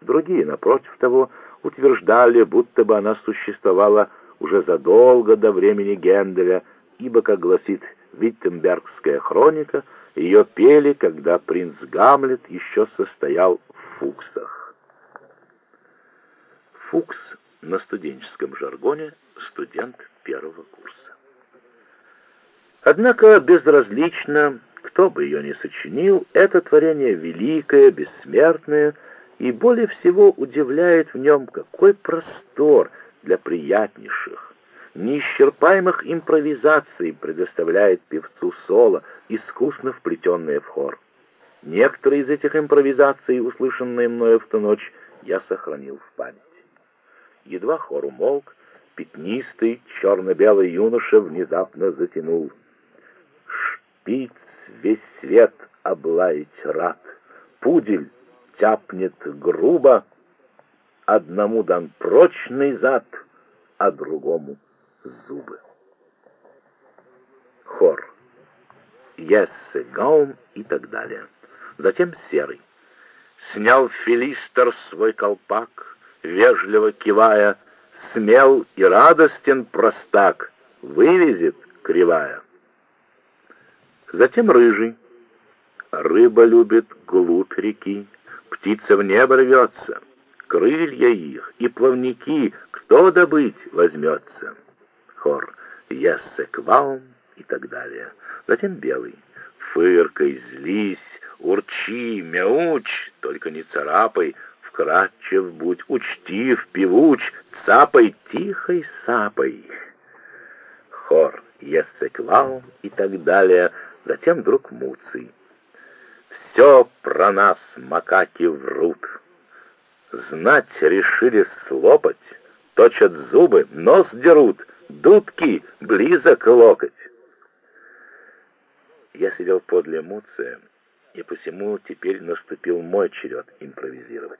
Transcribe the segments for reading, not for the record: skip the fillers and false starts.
Другие, напротив того, утверждали, будто бы она существовала уже задолго до времени Генделя, ибо, как гласит Виттенбергская хроника, ее пели, когда принц Гамлет еще состоял в Фуксах. Фукс на студенческом жаргоне студент первого курса. Однако безразлично, кто бы ее ни сочинил, это творение великое, бессмертное, и более всего удивляет в нем, какой простор для приятнейших, неисчерпаемых импровизаций предоставляет певцу соло, искусно вплетенные в хор. Некоторые из этих импровизаций, услышанные мною в ту ночь, я сохранил в памяти. Едва хор умолк, пятнистый, черно-белый юноша внезапно затянул: «Шпиц весь свет облаять рад, пудель тяпнет грубо, одному дан прочный зад, а другому зубы». Хор «Ессе Гаум» и так далее. Затем серый. Снял филистер свой колпак, вежливо кивая, смел и радостен простак, вывезет кривая. Затем рыжий. Рыба любит глубь реки, птица в небо рвется, крылья их и плавники кто добыть возьмется. Хор «Ессе Кваум» и так далее. Затем белый. Фыркай, злись, урчи, мяучь, только не царапай, вкрадчив будь, учтив, певуч, цапай, тихой сапой. Хор «Ессе Кваум» и так далее. Затем друг Муций. Все про нас макаки врут. Знать решили слопать, точат зубы, нос дерут, дудки близок локоть. Я сидел подле Муция, и посему теперь наступил мой черед импровизировать.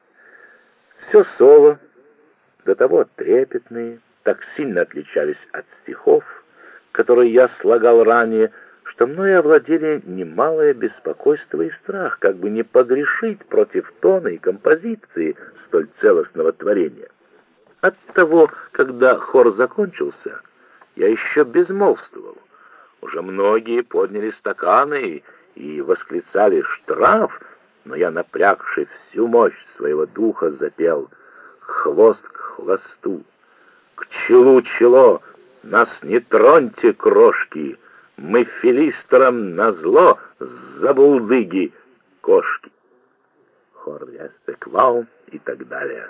Все соло, до того трепетные, так сильно отличались от стихов, которые я слагал ранее, что мною овладели немалое беспокойство и страх, как бы не погрешить против тона и композиции столь целостного творения. Оттого, когда хор закончился, я еще безмолвствовал. Уже многие подняли стаканы и восклицали «штраф», но я, напрягши всю мощь своего духа, запел «хвост к хвосту, к челу чело, нас не троньте, крошки, мы филистерам назло забулдыги кошки». Хор «Ессе Кваум» и так далее.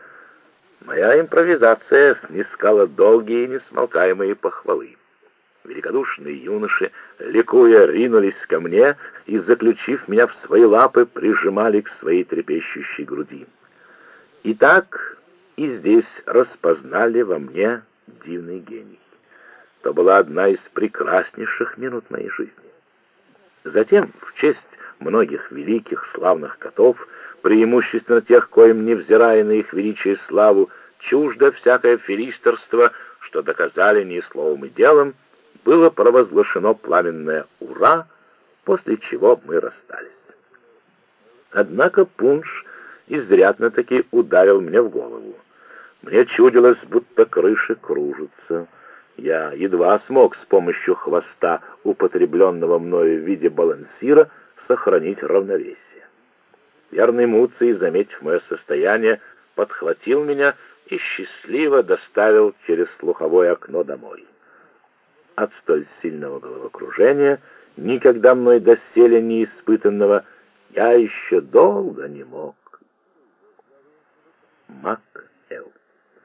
Моя импровизация снискала долгие и несмолкаемые похвалы. Великодушные юноши, ликуя, ринулись ко мне и, заключив меня в свои лапы, прижимали к своей трепещущей груди. И так и здесь распознали во мне дивный гений. То была одна из прекраснейших минут моей жизни. Затем, в честь многих великих славных котов, преимущественно тех, коим, невзирая на их величие и славу, чуждо всякое филистерство, что доказали не словом и делом, было провозглашено пламенное «Ура!», после чего мы расстались. Однако пунш изрядно-таки ударил мне в голову. Мне чудилось, будто крыши кружатся. Я едва смог с помощью хвоста, употребленного мною в виде балансира, сохранить равновесие. Верный Муций, заметив мое состояние, подхватил меня и счастливо доставил через слуховое окно домой. От столь сильного головокружения, никогда мной доселе не испытанного, я еще долго не мог. Мак-Эл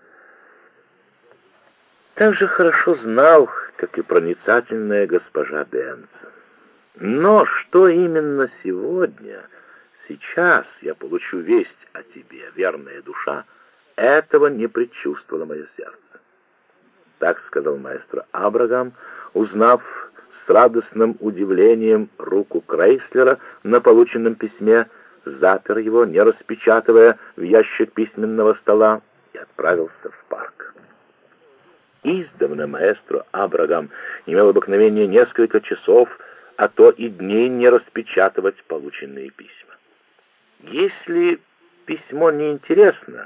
также хорошо знал, как и проницательная госпожа Бенсон. Но что именно сейчас я получу весть о тебе, верная душа, этого не предчувствовало мое сердце. Так сказал маэстро Абрагам, узнав с радостным удивлением руку Крейслера на полученном письме, запер его, не распечатывая, в ящик письменного стола и отправился в парк. Издавна маэстро Абрагам имел обыкновение несколько часов, а то и дней не распечатывать полученные письма. Если письмо неинтересно,